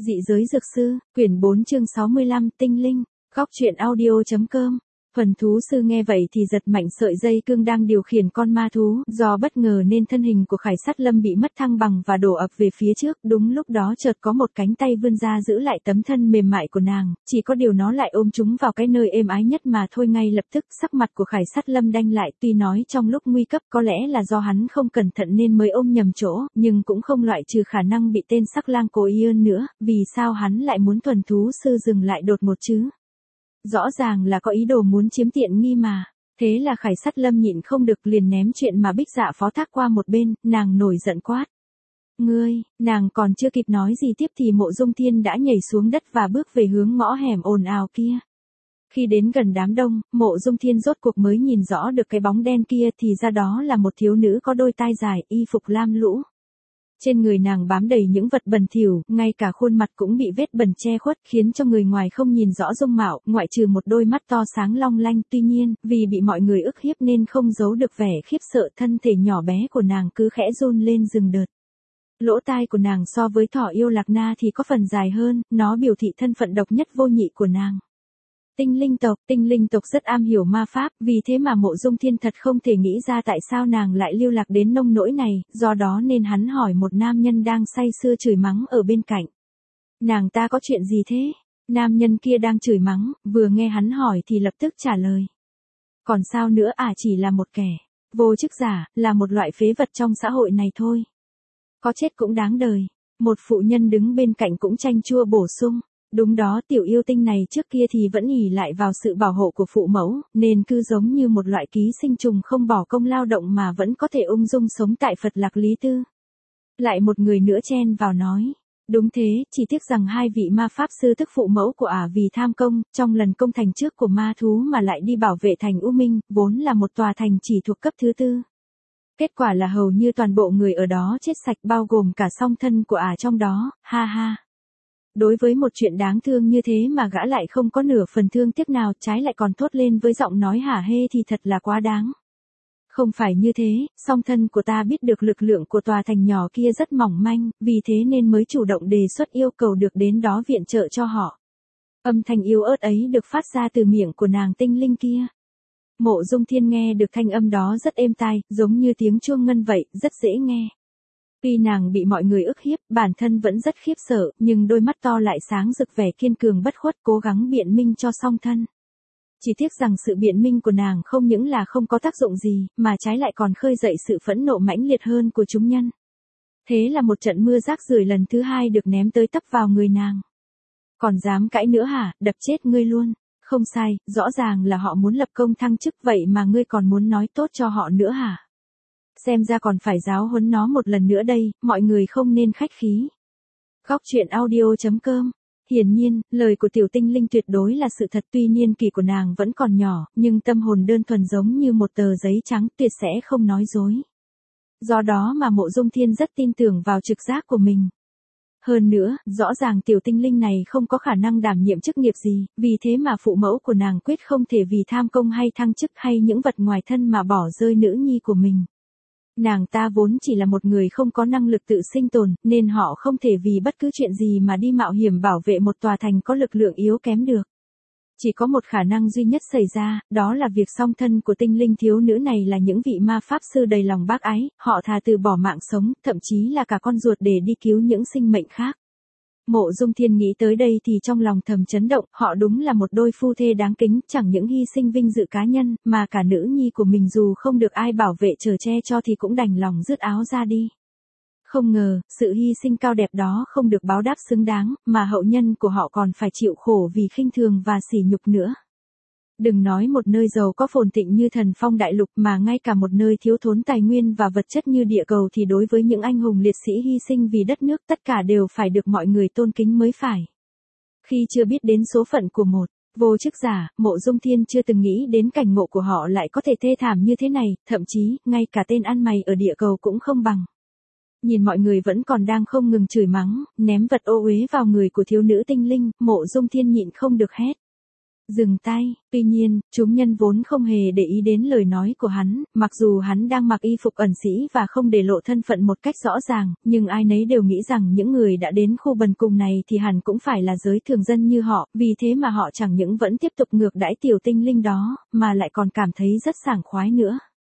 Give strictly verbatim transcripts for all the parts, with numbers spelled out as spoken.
Dị giới dược sư, quyển bốn chương sáu mươi lăm, tinh linh, góc truyện audio.com. Phần thú sư nghe vậy thì giật mạnh sợi dây cương đang điều khiển con ma thú, do bất ngờ nên thân hình của Khải Sát Lâm bị mất thăng bằng và đổ ập về phía trước, đúng lúc đó chợt có một cánh tay vươn ra giữ lại tấm thân mềm mại của nàng, chỉ có điều nó lại ôm chúng vào cái nơi êm ái nhất mà thôi. Ngay lập tức sắc mặt của Khải Sát Lâm đanh lại, tuy nói trong lúc nguy cấp có lẽ là do hắn không cẩn thận nên mới ôm nhầm chỗ, nhưng cũng không loại trừ khả năng bị tên sắc lang cố ý ơn nữa, vì sao hắn lại muốn thuần thú sư dừng lại đột ngột chứ? Rõ ràng là có ý đồ muốn chiếm tiện nghi mà. Thế là Khải Sát Lâm nhịn không được liền ném chuyện mà Bích Dạ phó thác qua một bên, nàng nổi giận quát. Ngươi, nàng còn chưa kịp nói gì tiếp thì Mộ Dung Thiên đã nhảy xuống đất và bước về hướng ngõ hẻm ồn ào kia. Khi đến gần đám đông, Mộ Dung Thiên rốt cuộc mới nhìn rõ được cái bóng đen kia thì ra đó là một thiếu nữ có đôi tai dài, y phục lam lũ. Trên người nàng bám đầy những vật bẩn thỉu, ngay cả khuôn mặt cũng bị vết bẩn che khuất, khiến cho người ngoài không nhìn rõ dung mạo, ngoại trừ một đôi mắt to sáng long lanh. Tuy nhiên, vì bị mọi người ức hiếp nên không giấu được vẻ khiếp sợ, thân thể nhỏ bé của nàng cứ khẽ run lên từng đợt. Lỗ tai của nàng so với Thỏ Yêu Lạc Na thì có phần dài hơn, nó biểu thị thân phận độc nhất vô nhị của nàng. Tinh linh tộc, tinh linh tộc rất am hiểu ma pháp, vì thế mà Mộ Dung Thiên thật không thể nghĩ ra tại sao nàng lại lưu lạc đến nông nỗi này, do đó nên hắn hỏi một nam nhân đang say sưa chửi mắng ở bên cạnh. Nàng ta có chuyện gì thế? Nam nhân kia đang chửi mắng, vừa nghe hắn hỏi thì lập tức trả lời. Còn sao nữa à, chỉ là một kẻ vô chức giả, là một loại phế vật trong xã hội này thôi. Có chết cũng đáng đời. Một phụ nhân đứng bên cạnh cũng chanh chua bổ sung. Đúng đó, tiểu yêu tinh này trước kia thì vẫn ỷ lại vào sự bảo hộ của phụ mẫu, nên cứ giống như một loại ký sinh trùng không bỏ công lao động mà vẫn có thể ung dung sống tại Phật Lạc Lý Tư. Lại một người nữa chen vào nói. Đúng thế, chỉ tiếc rằng hai vị ma pháp sư tức phụ mẫu của ả vì tham công, trong lần công thành trước của ma thú mà lại đi bảo vệ thành U Minh, vốn là một tòa thành chỉ thuộc cấp thứ tư. Kết quả là hầu như toàn bộ người ở đó chết sạch, bao gồm cả song thân của ả trong đó, ha ha. Đối với một chuyện đáng thương như thế mà gã lại không có nửa phần thương tiếc nào, trái lại còn thốt lên với giọng nói hả hê thì thật là quá đáng. Không phải như thế, song thân của ta biết được lực lượng của tòa thành nhỏ kia rất mỏng manh, vì thế nên mới chủ động đề xuất yêu cầu được đến đó viện trợ cho họ. Âm thanh yếu ớt ấy được phát ra từ miệng của nàng tinh linh kia. Mộ Dung Thiên nghe được thanh âm đó rất êm tai, giống như tiếng chuông ngân vậy, rất dễ nghe. Tuy nàng bị mọi người ức hiếp, bản thân vẫn rất khiếp sợ, nhưng đôi mắt to lại sáng rực vẻ kiên cường bất khuất, cố gắng biện minh cho song thân. Chỉ tiếc rằng sự biện minh của nàng không những là không có tác dụng gì, mà trái lại còn khơi dậy sự phẫn nộ mãnh liệt hơn của chúng nhân. Thế là một trận mưa rác rưởi lần thứ hai được ném tới tấp vào người nàng. Còn dám cãi nữa hả, đập chết ngươi luôn. Không sai, rõ ràng là họ muốn lập công thăng chức vậy mà ngươi còn muốn nói tốt cho họ nữa hả? Xem ra còn phải giáo huấn nó một lần nữa đây, mọi người không nên khách khí. Góc truyện audio.com. Hiển nhiên, lời của tiểu tinh linh tuyệt đối là sự thật, tuy niên kỷ của nàng vẫn còn nhỏ, nhưng tâm hồn đơn thuần giống như một tờ giấy trắng, tuyệt sẽ không nói dối. Do đó mà Mộ Dung Thiên rất tin tưởng vào trực giác của mình. Hơn nữa, rõ ràng tiểu tinh linh này không có khả năng đảm nhiệm chức nghiệp gì, vì thế mà phụ mẫu của nàng quyết không thể vì tham công hay thăng chức hay những vật ngoài thân mà bỏ rơi nữ nhi của mình. Nàng ta vốn chỉ là một người không có năng lực tự sinh tồn, nên họ không thể vì bất cứ chuyện gì mà đi mạo hiểm bảo vệ một tòa thành có lực lượng yếu kém được. Chỉ có một khả năng duy nhất xảy ra, đó là việc song thân của tinh linh thiếu nữ này là những vị ma pháp sư đầy lòng bác ái, họ thà từ bỏ mạng sống, thậm chí là cả con ruột để đi cứu những sinh mệnh khác. Mộ Dung Thiên nghĩ tới đây thì trong lòng thầm chấn động, họ đúng là một đôi phu thê đáng kính, chẳng những hy sinh vinh dự cá nhân, mà cả nữ nhi của mình dù không được ai bảo vệ chở che cho thì cũng đành lòng rứt áo ra đi. Không ngờ, sự hy sinh cao đẹp đó không được báo đáp xứng đáng, mà hậu nhân của họ còn phải chịu khổ vì khinh thường và sỉ nhục nữa. Đừng nói một nơi giàu có phồn thịnh như Thần Phong Đại Lục, mà ngay cả một nơi thiếu thốn tài nguyên và vật chất như địa cầu thì đối với những anh hùng liệt sĩ hy sinh vì đất nước tất cả đều phải được mọi người tôn kính mới phải. Khi chưa biết đến số phận của một vô chức giả, Mộ Dung Thiên chưa từng nghĩ đến cảnh ngộ của họ lại có thể thê thảm như thế này, thậm chí, ngay cả tên ăn mày ở địa cầu cũng không bằng. Nhìn mọi người vẫn còn đang không ngừng chửi mắng, ném vật ô uế vào người của thiếu nữ tinh linh, Mộ Dung Thiên nhịn không được hét. Dừng tay, tuy nhiên, chúng nhân vốn không hề để ý đến lời nói của hắn, mặc dù hắn đang mặc y phục ẩn sĩ và không để lộ thân phận một cách rõ ràng, nhưng ai nấy đều nghĩ rằng những người đã đến khu bần cùng này thì hẳn cũng phải là giới thường dân như họ, vì thế mà họ chẳng những vẫn tiếp tục ngược đãi tiểu tinh linh đó, mà lại còn cảm thấy rất sảng khoái nữa.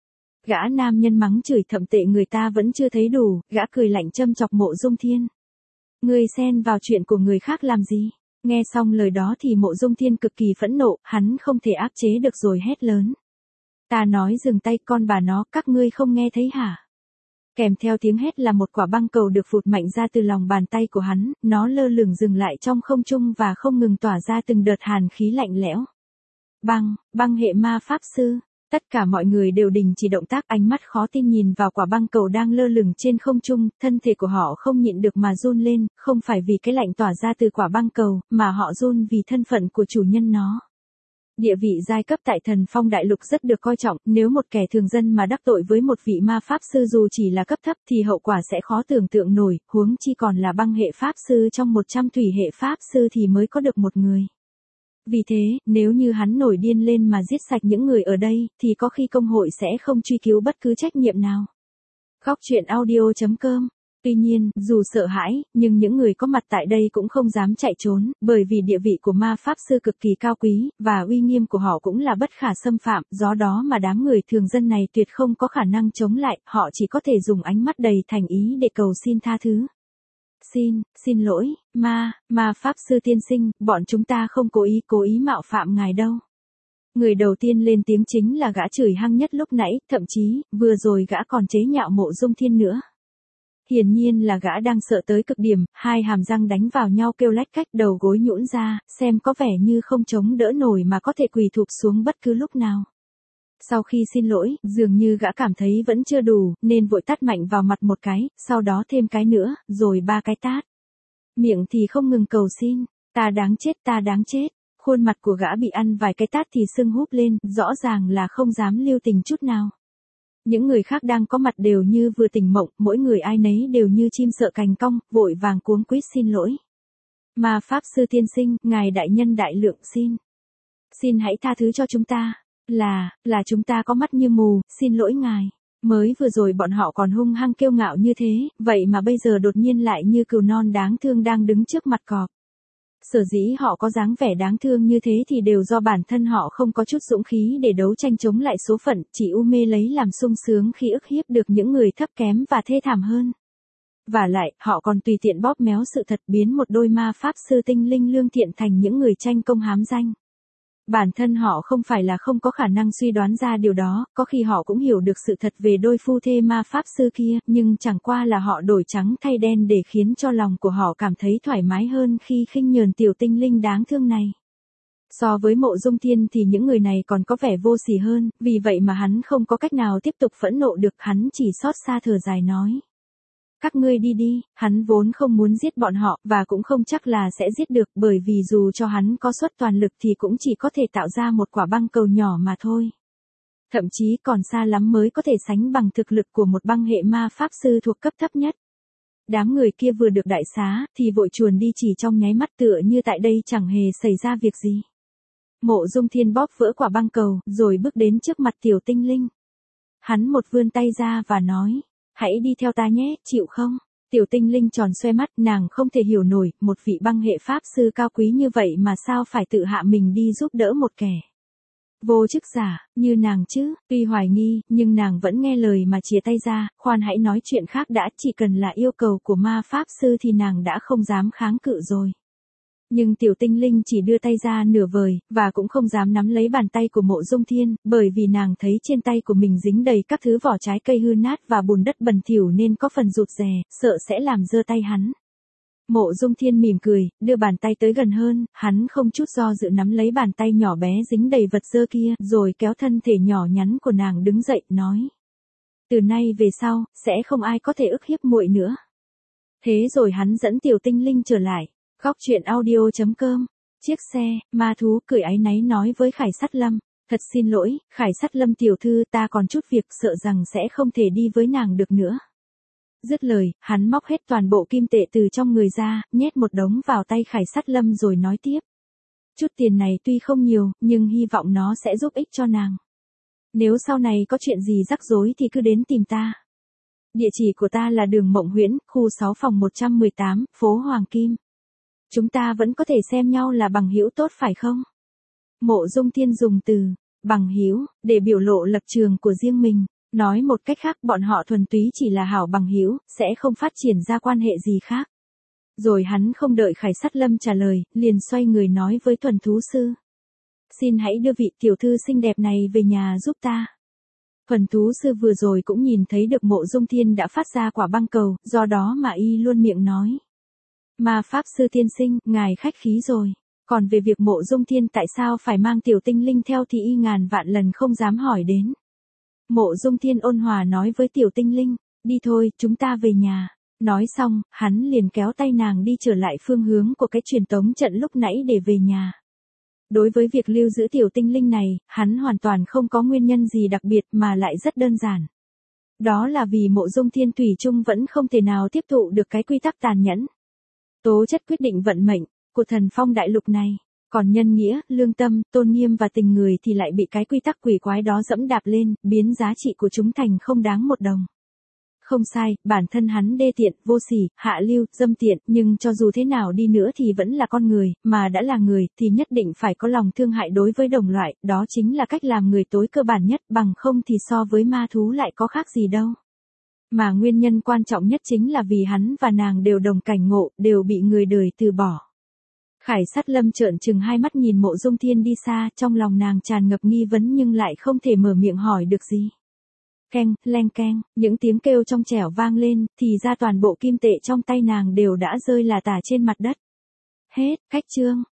Gã nam nhân mắng chửi thậm tệ người ta vẫn chưa thấy đủ, gã cười lạnh châm chọc Mộ Dung Thiên. Ngươi xen vào chuyện của người khác làm gì? Nghe xong lời đó thì Mộ Dung Thiên cực kỳ phẫn nộ, hắn không thể áp chế được rồi hét lớn. Ta nói dừng tay, con bà nó, các ngươi không nghe thấy hả? Kèm theo tiếng hét là một quả băng cầu được phụt mạnh ra từ lòng bàn tay của hắn, nó lơ lửng dừng lại trong không trung và không ngừng tỏa ra từng đợt hàn khí lạnh lẽo. Băng, băng hệ ma pháp sư. Tất cả mọi người đều đình chỉ động tác, ánh mắt khó tin nhìn vào quả băng cầu đang lơ lửng trên không trung, thân thể của họ không nhịn được mà run lên, không phải vì cái lạnh tỏa ra từ quả băng cầu, mà họ run vì thân phận của chủ nhân nó. Địa vị giai cấp tại Thần Phong Đại Lục rất được coi trọng, nếu một kẻ thường dân mà đắc tội với một vị ma pháp sư dù chỉ là cấp thấp thì hậu quả sẽ khó tưởng tượng nổi, huống chi còn là băng hệ pháp sư trong một trăm thủy hệ pháp sư thì mới có được một người. Vì thế, nếu như hắn nổi điên lên mà giết sạch những người ở đây, thì có khi công hội sẽ không truy cứu bất cứ trách nhiệm nào. Góc truyện audio chấm com. Tuy nhiên, dù sợ hãi, nhưng những người có mặt tại đây cũng không dám chạy trốn, bởi vì địa vị của ma pháp sư cực kỳ cao quý, và uy nghiêm của họ cũng là bất khả xâm phạm, do đó mà đám người thường dân này tuyệt không có khả năng chống lại, họ chỉ có thể dùng ánh mắt đầy thành ý để cầu xin tha thứ. Xin, xin lỗi, ma, ma pháp sư tiên sinh, bọn chúng ta không cố ý cố ý mạo phạm ngài đâu. Người đầu tiên lên tiếng chính là gã chửi hăng nhất lúc nãy, thậm chí, vừa rồi gã còn chế nhạo Mộ Dung Thiên nữa. Hiển nhiên là gã đang sợ tới cực điểm, hai hàm răng đánh vào nhau kêu lách cách, đầu gối nhũn ra, xem có vẻ như không chống đỡ nổi mà có thể quỳ thụp xuống bất cứ lúc nào. Sau khi xin lỗi, dường như gã cảm thấy vẫn chưa đủ, nên vội tát mạnh vào mặt một cái, sau đó thêm cái nữa, rồi ba cái tát. Miệng thì không ngừng cầu xin, ta đáng chết, ta đáng chết. Khuôn mặt của gã bị ăn vài cái tát thì sưng húp lên, rõ ràng là không dám lưu tình chút nào. Những người khác đang có mặt đều như vừa tỉnh mộng, mỗi người ai nấy đều như chim sợ cành cong, vội vàng cuống quýt xin lỗi. Ma pháp sư tiên sinh, ngài đại nhân đại lượng xin. Xin hãy tha thứ cho chúng ta. Là, là chúng ta có mắt như mù, xin lỗi ngài. Mới vừa rồi bọn họ còn hung hăng kiêu ngạo như thế, vậy mà bây giờ đột nhiên lại như cừu non đáng thương đang đứng trước mặt cọp. Sở dĩ họ có dáng vẻ đáng thương như thế thì đều do bản thân họ không có chút dũng khí để đấu tranh chống lại số phận, chỉ u mê lấy làm sung sướng khi ức hiếp được những người thấp kém và thê thảm hơn. Và lại, họ còn tùy tiện bóp méo sự thật, biến một đôi ma pháp sư tinh linh lương thiện thành những người tranh công hám danh. Bản thân họ không phải là không có khả năng suy đoán ra điều đó, có khi họ cũng hiểu được sự thật về đôi phu thê ma pháp sư kia, nhưng chẳng qua là họ đổi trắng thay đen để khiến cho lòng của họ cảm thấy thoải mái hơn khi khinh nhờn tiểu tinh linh đáng thương này. So với Mộ Dung Thiên thì những người này còn có vẻ vô sỉ hơn, vì vậy mà hắn không có cách nào tiếp tục phẫn nộ được, hắn chỉ xót xa thở dài nói. Các ngươi đi đi, hắn vốn không muốn giết bọn họ, và cũng không chắc là sẽ giết được, bởi vì dù cho hắn có suất toàn lực thì cũng chỉ có thể tạo ra một quả băng cầu nhỏ mà thôi. Thậm chí còn xa lắm mới có thể sánh bằng thực lực của một băng hệ ma pháp sư thuộc cấp thấp nhất. Đám người kia vừa được đại xá, thì vội chuồn đi chỉ trong nháy mắt, tựa như tại đây chẳng hề xảy ra việc gì. Mộ Dung Thiên bóp vỡ quả băng cầu, rồi bước đến trước mặt tiểu tinh linh. Hắn một vươn tay ra và nói. Hãy đi theo ta nhé, chịu không? Tiểu tinh linh tròn xoe mắt, nàng không thể hiểu nổi, một vị băng hệ pháp sư cao quý như vậy mà sao phải tự hạ mình đi giúp đỡ một kẻ vô chức giả, như nàng chứ. Tuy hoài nghi, nhưng nàng vẫn nghe lời mà chìa tay ra, khoan hãy nói chuyện khác đã, chỉ cần là yêu cầu của ma pháp sư thì nàng đã không dám kháng cự rồi. Nhưng tiểu tinh linh chỉ đưa tay ra nửa vời, và cũng không dám nắm lấy bàn tay của Mộ Dung Thiên, bởi vì nàng thấy trên tay của mình dính đầy các thứ vỏ trái cây hư nát và bùn đất bẩn thỉu nên có phần rụt rè, sợ sẽ làm dơ tay hắn. Mộ Dung Thiên mỉm cười, đưa bàn tay tới gần hơn, hắn không chút do dự nắm lấy bàn tay nhỏ bé dính đầy vật dơ kia, rồi kéo thân thể nhỏ nhắn của nàng đứng dậy, nói. Từ nay về sau, sẽ không ai có thể ức hiếp muội nữa. Thế rồi hắn dẫn tiểu tinh linh trở lại. Góc truyện audio chấm com. Chiếc xe, ma thú cười áy náy nói với Khải Sát Lâm. Thật xin lỗi, Khải Sát Lâm tiểu thư, ta còn chút việc, sợ rằng sẽ không thể đi với nàng được nữa. Dứt lời, hắn móc hết toàn bộ kim tệ từ trong người ra, nhét một đống vào tay Khải Sát Lâm rồi nói tiếp. Chút tiền này tuy không nhiều, nhưng hy vọng nó sẽ giúp ích cho nàng. Nếu sau này có chuyện gì rắc rối thì cứ đến tìm ta. Địa chỉ của ta là đường Mộng Huyễn, khu sáu phòng một trăm mười tám, phố Hoàng Kim. Chúng ta vẫn có thể xem nhau là bằng hữu tốt phải không? Mộ Dung Thiên dùng từ bằng hữu để biểu lộ lập trường của riêng mình, nói một cách khác bọn họ thuần túy chỉ là hảo bằng hữu, sẽ không phát triển ra quan hệ gì khác. Rồi hắn không đợi Khải Sát Lâm trả lời, liền xoay người nói với thuần thú sư. Xin hãy đưa vị tiểu thư xinh đẹp này về nhà giúp ta. Thuần thú sư vừa rồi cũng nhìn thấy được Mộ Dung Thiên đã phát ra quả băng cầu, do đó mà y luôn miệng nói. Ma Pháp Sư tiên sinh, ngài khách khí rồi. Còn về việc Mộ Dung Thiên tại sao phải mang tiểu tinh linh theo thì y ngàn vạn lần không dám hỏi đến. Mộ Dung Thiên ôn hòa nói với tiểu tinh linh, đi thôi, chúng ta về nhà. Nói xong, hắn liền kéo tay nàng đi trở lại phương hướng của cái truyền tống trận lúc nãy để về nhà. Đối với việc lưu giữ tiểu tinh linh này, hắn hoàn toàn không có nguyên nhân gì đặc biệt mà lại rất đơn giản. Đó là vì Mộ Dung Thiên thủy chung vẫn không thể nào tiếp thụ được cái quy tắc tàn nhẫn. Tố chất quyết định vận mệnh của Thần Phong đại lục này, còn nhân nghĩa, lương tâm, tôn nghiêm và tình người thì lại bị cái quy tắc quỷ quái đó dẫm đạp lên, biến giá trị của chúng thành không đáng một đồng. Không sai, bản thân hắn đê tiện, vô sỉ, hạ lưu, dâm tiện, nhưng cho dù thế nào đi nữa thì vẫn là con người, mà đã là người thì nhất định phải có lòng thương hại đối với đồng loại, đó chính là cách làm người tối cơ bản nhất, bằng không thì so với ma thú lại có khác gì đâu. Mà nguyên nhân quan trọng nhất chính là vì hắn và nàng đều đồng cảnh ngộ, đều bị người đời từ bỏ. Khải Sát Lâm trợn trừng hai mắt nhìn Mộ Dung Thiên đi xa, trong lòng nàng tràn ngập nghi vấn nhưng lại không thể mở miệng hỏi được gì. Keng, leng keng, những tiếng kêu trong trẻo vang lên, thì ra toàn bộ kim tệ trong tay nàng đều đã rơi là tả trên mặt đất. Hết, cách chương.